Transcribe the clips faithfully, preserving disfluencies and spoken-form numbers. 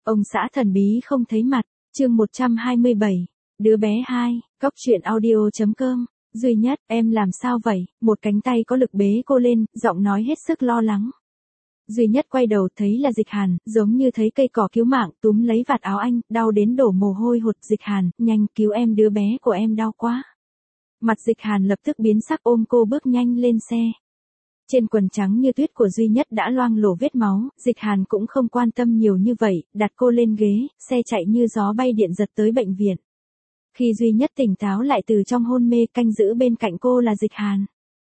Ông xã thần bí không thấy mặt, chương một trăm hai mươi bảy, đứa bé hai, cóc truyện audio.com, Duy Nhất, em làm sao vậy, một cánh tay có lực bế cô lên, giọng nói hết sức lo lắng. Duy Nhất quay đầu thấy là Dịch Hàn, giống như thấy cây cỏ cứu mạng, túm lấy vạt áo anh, đau đến đổ mồ hôi hột. Dịch Hàn, nhanh cứu em, đứa bé của em đau quá. Mặt Dịch Hàn lập tức biến sắc, ôm cô bước nhanh lên xe. Trên quần trắng như tuyết của Duy Nhất đã loang lổ vết máu, Dịch Hàn cũng không quan tâm nhiều như vậy, đặt cô lên ghế, xe chạy như gió bay điện giật tới bệnh viện. Khi Duy Nhất tỉnh táo lại từ trong hôn mê, canh giữ bên cạnh cô là Dịch Hàn.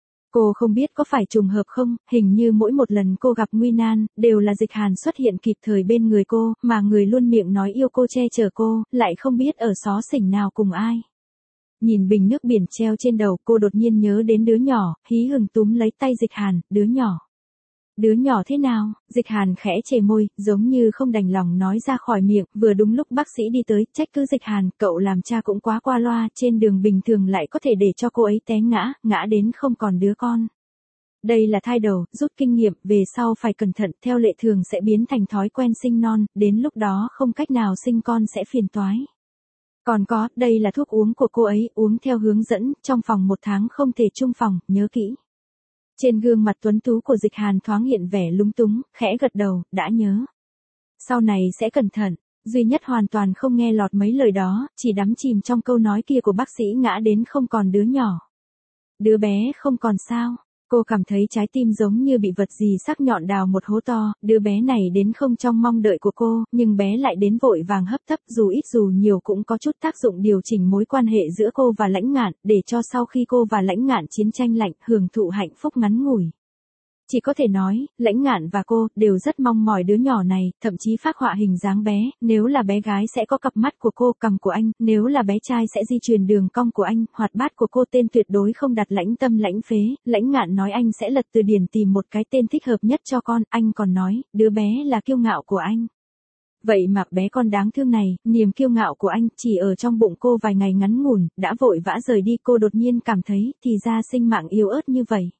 Cô không biết có phải trùng hợp không, hình như mỗi một lần cô gặp nguy nan, đều là Dịch Hàn xuất hiện kịp thời bên người cô, mà người luôn miệng nói yêu cô che chở cô, lại không biết ở xó xỉnh nào cùng ai. Nhìn bình nước biển treo trên đầu, cô đột nhiên nhớ đến đứa nhỏ, hí hửng túm lấy tay Dịch Hàn, đứa nhỏ. Đứa nhỏ thế nào? Dịch Hàn khẽ chề môi, giống như không đành lòng nói ra khỏi miệng, vừa đúng lúc bác sĩ đi tới, trách cứ Dịch Hàn, cậu làm cha cũng quá qua loa, trên đường bình thường lại có thể để cho cô ấy té ngã, ngã đến không còn đứa con. Đây là thai đầu, rút kinh nghiệm, về sau phải cẩn thận, theo lệ thường sẽ biến thành thói quen sinh non, đến lúc đó không cách nào sinh con sẽ phiền toái. Còn có, đây là thuốc uống của cô ấy, uống theo hướng dẫn, trong vòng một tháng không thể chung phòng, nhớ kỹ. Trên gương mặt tuấn tú của Dịch Hàn thoáng hiện vẻ lúng túng, khẽ gật đầu, đã nhớ. Sau này sẽ cẩn thận. Duy Nhất hoàn toàn không nghe lọt mấy lời đó, chỉ đắm chìm trong câu nói kia của bác sĩ, ngã đến không còn đứa nhỏ. Đứa bé không còn sao? Cô cảm thấy trái tim giống như bị vật gì sắc nhọn đào một hố to, đứa bé này đến không trong mong đợi của cô, nhưng bé lại đến vội vàng hấp tấp, dù ít dù nhiều cũng có chút tác dụng điều chỉnh mối quan hệ giữa cô và Lãnh Ngạn, để cho sau khi cô và Lãnh Ngạn chiến tranh lạnh, hưởng thụ hạnh phúc ngắn ngủi. Chỉ có thể nói, Lãnh Ngạn và cô đều rất mong mỏi đứa nhỏ này, thậm chí phác họa hình dáng bé, nếu là bé gái sẽ có cặp mắt của cô, cằm của anh, nếu là bé trai sẽ di truyền đường cong của anh, hoạt bát của cô, tên tuyệt đối không đặt Lãnh Tâm Lãnh Phế. Lãnh Ngạn nói anh sẽ lật từ điển tìm một cái tên thích hợp nhất cho con, anh còn nói, đứa bé là kiêu ngạo của anh. Vậy mà bé con đáng thương này, niềm kiêu ngạo của anh, chỉ ở trong bụng cô vài ngày ngắn ngủn, đã vội vã rời đi. Cô đột nhiên cảm thấy, thì ra sinh mạng yếu ớt như vậy.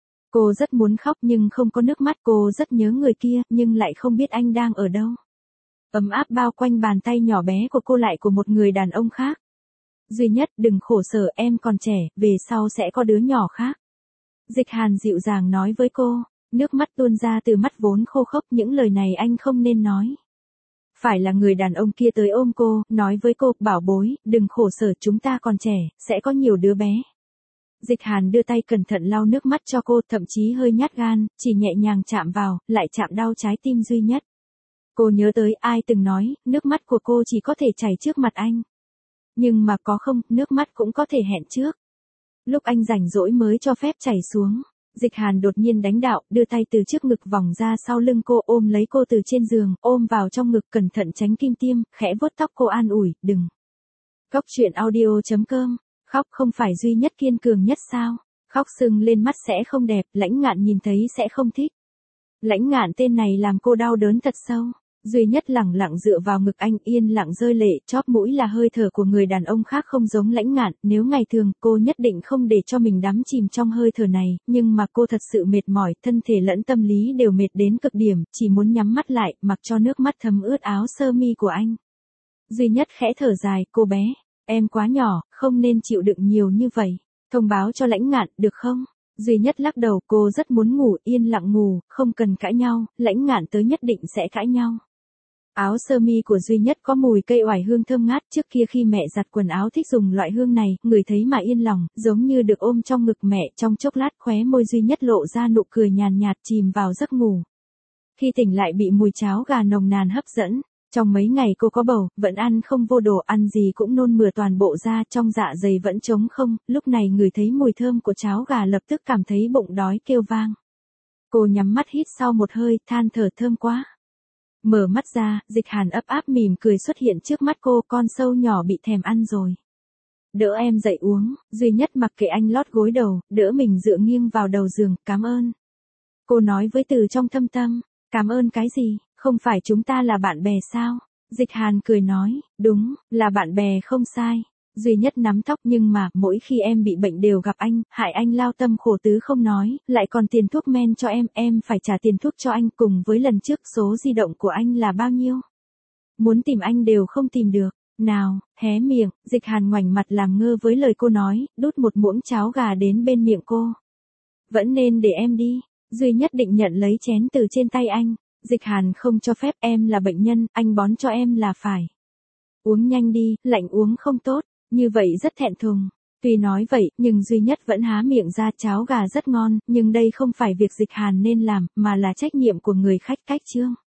Cô rất muốn khóc nhưng không có nước mắt, cô rất nhớ người kia, nhưng lại không biết anh đang ở đâu. Ấm áp bao quanh bàn tay nhỏ bé của cô lại của một người đàn ông khác. Duy Nhất, đừng khổ sở, em còn trẻ, về sau sẽ có đứa nhỏ khác. Dịch Hàn dịu dàng nói với cô, nước mắt tuôn ra từ mắt vốn khô khốc, những lời này anh không nên nói. Phải là người đàn ông kia tới ôm cô, nói với cô, bảo bối, đừng khổ sở, chúng ta còn trẻ, sẽ có nhiều đứa bé. Dịch Hàn đưa tay cẩn thận lau nước mắt cho cô, thậm chí hơi nhát gan, chỉ nhẹ nhàng chạm vào, lại chạm đau trái tim Duy Nhất. Cô nhớ tới ai từng nói, nước mắt của cô chỉ có thể chảy trước mặt anh. Nhưng mà có không, nước mắt cũng có thể hẹn trước. Lúc anh rảnh rỗi mới cho phép chảy xuống. Dịch Hàn đột nhiên đánh đạo, đưa tay từ trước ngực vòng ra sau lưng cô, ôm lấy cô từ trên giường, ôm vào trong ngực, cẩn thận tránh kim tiêm, khẽ vuốt tóc cô an ủi, đừng. Cóc truyện audio.com, khóc không phải Duy Nhất kiên cường nhất sao? Khóc sưng lên mắt sẽ không đẹp, Lãnh Ngạn nhìn thấy sẽ không thích. Lãnh Ngạn tên này làm cô đau đớn thật sâu. Duy Nhất lẳng lặng dựa vào ngực anh, yên lặng rơi lệ, chóp mũi là hơi thở của người đàn ông khác không giống Lãnh Ngạn, nếu ngày thường cô nhất định không để cho mình đắm chìm trong hơi thở này, nhưng mà cô thật sự mệt mỏi, thân thể lẫn tâm lý đều mệt đến cực điểm, chỉ muốn nhắm mắt lại, mặc cho nước mắt thấm ướt áo sơ mi của anh. Duy Nhất khẽ thở dài, cô bé, em quá nhỏ, không nên chịu đựng nhiều như vậy, thông báo cho Lãnh Ngạn, được không? Duy Nhất lắc đầu, cô rất muốn ngủ, yên lặng ngủ, không cần cãi nhau, Lãnh Ngạn tới nhất định sẽ cãi nhau. Áo sơ mi của Duy Nhất có mùi cây oải hương thơm ngát, trước kia khi mẹ giặt quần áo thích dùng loại hương này, người thấy mà yên lòng, giống như được ôm trong ngực mẹ, trong chốc lát khóe môi Duy Nhất lộ ra nụ cười nhàn nhạt, chìm vào giấc ngủ. Khi tỉnh lại bị mùi cháo gà nồng nàn hấp dẫn. Trong mấy ngày cô có bầu, vẫn ăn không vô đồ, ăn gì cũng nôn mửa toàn bộ ra, trong dạ dày vẫn trống không, lúc này ngửi thấy mùi thơm của cháo gà lập tức cảm thấy bụng đói kêu vang. Cô nhắm mắt hít sau một hơi, than thở thơm quá. Mở mắt ra, Dịch Hàn ấp áp mỉm cười xuất hiện trước mắt cô, con sâu nhỏ bị thèm ăn rồi. Đỡ em dậy uống, Duy Nhất mặc kệ anh lót gối đầu, đỡ mình dựa nghiêng vào đầu giường, cảm ơn. Cô nói với từ trong thâm tâm, cảm ơn cái gì? Không phải chúng ta là bạn bè sao? Dịch Hàn cười nói, đúng, là bạn bè không sai. Duy Nhất nắm tóc, nhưng mà, mỗi khi em bị bệnh đều gặp anh, hại anh lao tâm khổ tứ không nói, lại còn tiền thuốc men cho em, em phải trả tiền thuốc cho anh, cùng với lần trước số di động của anh là bao nhiêu? muốn tìm anh đều không tìm được. Nào, hé miệng, Dịch Hàn ngoảnh mặt làm ngơ với lời cô nói, đút một muỗng cháo gà đến bên miệng cô. Vẫn nên để em đi. Duy Nhất định nhận lấy chén từ trên tay anh. Dịch Hàn không cho phép, em là bệnh nhân, anh bón cho em là phải. Uống nhanh đi, lạnh uống không tốt. Như vậy rất thẹn thùng. Tuy nói vậy, nhưng Duy Nhất vẫn há miệng ra, cháo gà rất ngon, nhưng đây không phải việc Dịch Hàn nên làm, mà là trách nhiệm của người khách cách Trương.